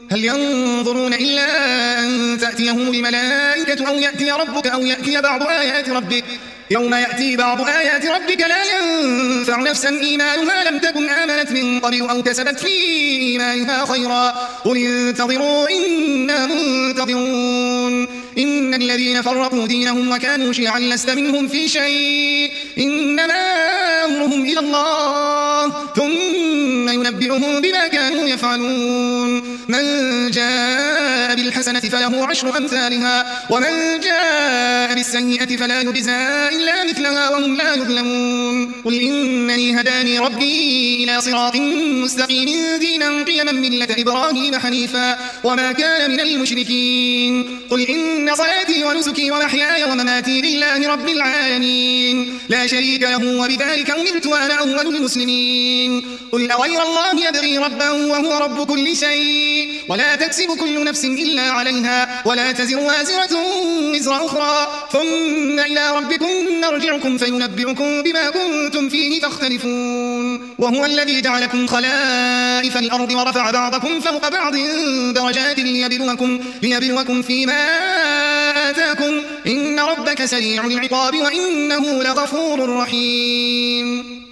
هل ينظرون إلا أن تأتيهم الملائكة أو يأتي ربك أو يأتي بعض آيات ربك يوم يأتي بعض آيات ربك لا ينفع نفسا إيمانها لم تكن آمنت من قبل أو كسبت في إيمانها خيرا قل انتظروا إنا منتظرون إن الذين فرقوا دينهم وكانوا شيعا لست منهم في شيء إنما أمرهم إلى الله ثم ينبئهم بما كانوا يفعلون من جاء بالحسنة فله 10 أمثالها ومن جاء بالسيئة فلا يجزى إلا مثلها وهم لا يظلمون قل إنني هداني ربي إلى صراط مستقيم دينا قيما ملة إبراهيم حنيفا وما كان من المشركين قل إن صلاتي ونسكي ومحياي ومماتي لله رب العالمين لا شريك له وبذلك أمرت وأنا أول المسلمين قل أغير الله يبغي ربا وهو رب كل شيء ولا تكسب كل نفس إلا عليها ولا تزر وازرة وزر أخرى ثم إلى ربكم نرجعكم فينبئكم بما كنتم فيه تختلفون وهو الذي جعلكم خلائف الأرض ورفع بعضكم فوق بعض درجات ليبلوكم فيما آتاكم إن ربك سريع العقاب وإنه لغفور رحيم